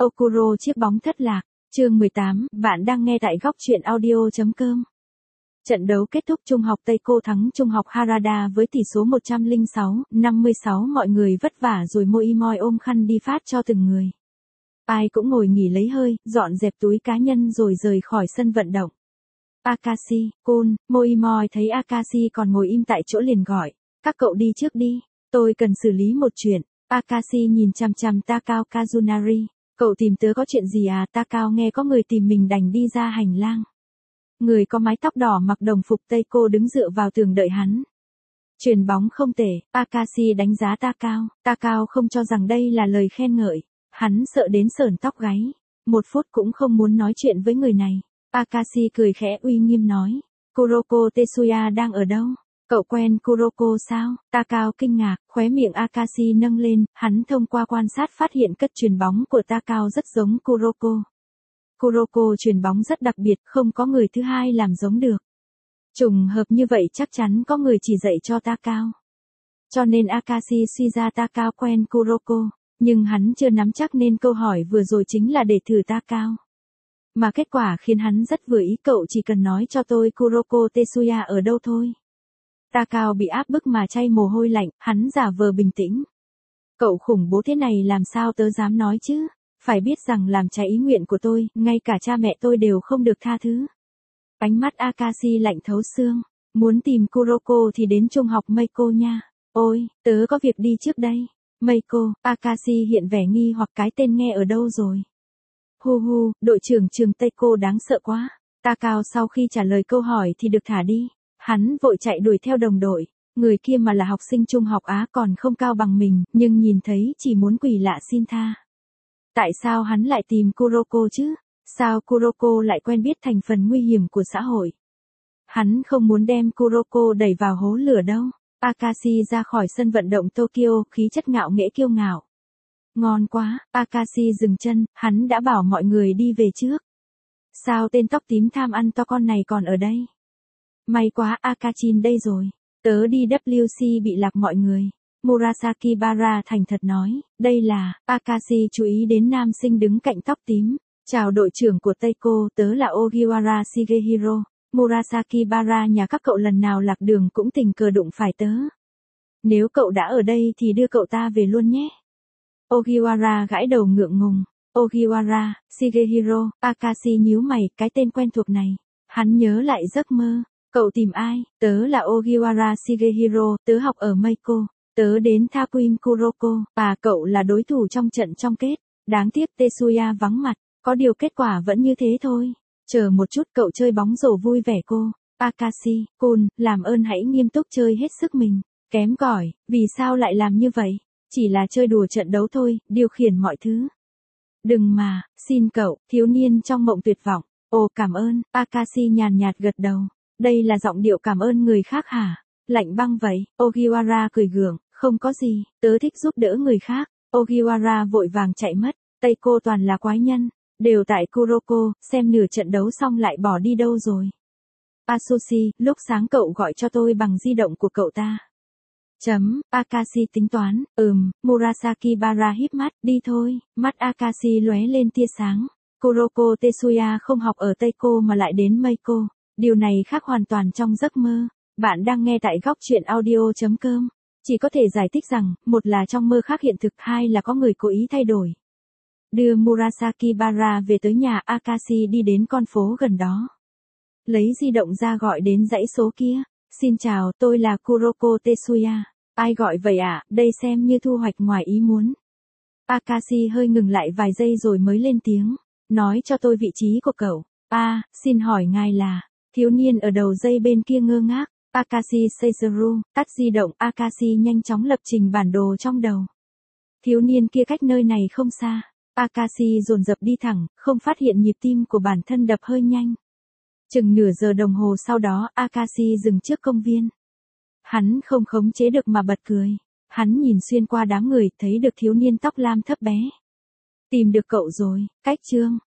Okuro chiếc bóng thất lạc, chương 18, bạn đang nghe tại góc truyện audio.com. Trận đấu kết thúc Trung học Tây Cô thắng Trung học Harada với tỷ số 106-56, mọi người vất vả rồi Moimoy ôm khăn đi phát cho từng người. Ai cũng ngồi nghỉ lấy hơi, dọn dẹp túi cá nhân rồi rời khỏi sân vận động. Akashi, Kun, Moimoy thấy Akashi còn ngồi im tại chỗ liền gọi, các cậu đi trước đi, tôi cần xử lý một chuyện. Akashi nhìn chằm chằm Takao Kazunari, cậu tìm tớ có chuyện gì à? Takao nghe có người tìm mình đành đi ra hành lang. Người có mái tóc đỏ mặc đồng phục Tây Cô đứng dựa vào tường đợi hắn. Chuyền bóng không tệ, Akashi đánh giá Takao. Takao không cho rằng đây là lời khen ngợi. Hắn sợ đến sởn tóc gáy. 1 phút cũng không muốn nói chuyện với người này. Akashi cười khẽ uy nghiêm nói. Kuroko Tetsuya đang ở đâu? Cậu quen Kuroko sao? Takao kinh ngạc, khóe miệng Akashi nâng lên, hắn thông qua quan sát phát hiện cất chuyền bóng của Takao rất giống Kuroko. Kuroko chuyền bóng rất đặc biệt, không có người thứ hai làm giống được. Trùng hợp như vậy chắc chắn có người chỉ dạy cho Takao. Cho nên Akashi suy ra Takao quen Kuroko, nhưng hắn chưa nắm chắc nên câu hỏi vừa rồi chính là để thử Takao. Mà kết quả khiến hắn rất vừa ý, cậu chỉ cần nói cho tôi Kuroko Tetsuya ở đâu thôi. Takao bị áp bức mà chay mồ hôi lạnh, hắn giả vờ bình tĩnh. Cậu khủng bố thế này làm sao tớ dám nói chứ? Phải biết rằng làm trái ý nguyện của tôi, ngay cả cha mẹ tôi đều không được tha thứ. Ánh mắt Akashi lạnh thấu xương. Muốn tìm Kuroko thì đến trung học Meiko nha. Ôi, tớ có việc đi trước đây. Meiko, Akashi hiện vẻ nghi hoặc cái tên nghe ở đâu rồi. Hu hu, đội trưởng trường Tây Cô đáng sợ quá. Takao sau khi trả lời câu hỏi thì được thả đi. Hắn vội chạy đuổi theo đồng đội. Người kia mà là học sinh trung học Á còn không cao bằng mình, nhưng nhìn thấy chỉ muốn quỳ lạ xin tha. Tại sao hắn lại tìm Kuroko chứ? Sao Kuroko lại quen biết thành phần nguy hiểm của xã hội? Hắn không muốn đem Kuroko đẩy vào hố lửa đâu. Akashi ra khỏi sân vận động Tokyo, khí chất ngạo nghễ kiêu ngạo. Ngon quá, Akashi dừng chân, hắn đã bảo mọi người đi về trước. Sao tên tóc tím tham ăn to con này còn ở đây? May quá, Akachin đây rồi. Tớ đi WC bị lạc mọi người. Murasaki Bara thành thật nói, đây là, Akashi chú ý đến nam sinh đứng cạnh tóc tím. Chào đội trưởng của Tây Cô, tớ là Ogiwara Shigehiro. Murasaki Bara, nhà các cậu lần nào lạc đường cũng tình cờ đụng phải tớ. Nếu cậu đã ở đây thì đưa cậu ta về luôn nhé. Ogiwara gãi đầu ngượng ngùng. Ogiwara, Shigehiro, Akashi nhíu mày, cái tên quen thuộc này. Hắn nhớ lại giấc mơ. Cậu tìm ai? Tớ là Ogiwara Shigehiro, tớ học ở Meiko. Tớ đến Takuin Kuroko, và cậu là đối thủ trong trận chung kết. Đáng tiếc Tetsuya vắng mặt, có điều kết quả vẫn như thế thôi. Chờ một chút, cậu chơi bóng rổ vui vẻ cô. Akashi, Kun, làm ơn hãy nghiêm túc chơi hết sức mình. Kém cỏi, vì sao lại làm như vậy? Chỉ là chơi đùa trận đấu thôi, điều khiển mọi thứ. Đừng mà, xin cậu, thiếu niên trong mộng tuyệt vọng. Ồ cảm ơn, Akashi nhàn nhạt gật đầu. Đây là giọng điệu cảm ơn người khác hả? Lạnh băng vậy, Ogiwara cười gượng, không có gì, tớ thích giúp đỡ người khác. Ogiwara vội vàng chạy mất, Tây Cô toàn là quái nhân, đều tại Kuroko, xem nửa trận đấu xong lại bỏ đi đâu rồi. Asushi, lúc sáng cậu gọi cho tôi bằng di động của cậu ta. Akashi tính toán, Murasaki Bara híp mắt, đi thôi, mắt Akashi lóe lên tia sáng. Kuroko Tetsuya không học ở Tây Cô mà lại đến Meiko, điều này khác hoàn toàn trong giấc mơ. Bạn đang nghe tại góc truyện audio.com. Chỉ có thể giải thích rằng, một là trong mơ khác hiện thực, hai là có người cố ý thay đổi. Đưa Murasaki Bara về tới nhà, Akashi đi đến con phố gần đó. Lấy di động ra gọi đến dãy số kia. Xin chào, tôi là Kuroko Tetsuya. Ai gọi vậy ạ? Đây xem như thu hoạch ngoài ý muốn. Akashi hơi ngừng lại vài giây rồi mới lên tiếng. Nói cho tôi vị trí của cậu. Xin hỏi ngài là... Thiếu niên ở đầu dây bên kia ngơ ngác. Akashi Seizeru, tắt di động, Akashi nhanh chóng lập trình bản đồ trong đầu. Thiếu niên kia cách nơi này không xa. Akashi dồn dập đi thẳng, không phát hiện nhịp tim của bản thân đập hơi nhanh. Chừng nửa giờ đồng hồ sau đó, Akashi dừng trước công viên. Hắn không khống chế được mà bật cười. Hắn nhìn xuyên qua đám người, thấy được thiếu niên tóc lam thấp bé. Tìm được cậu rồi, cách chương.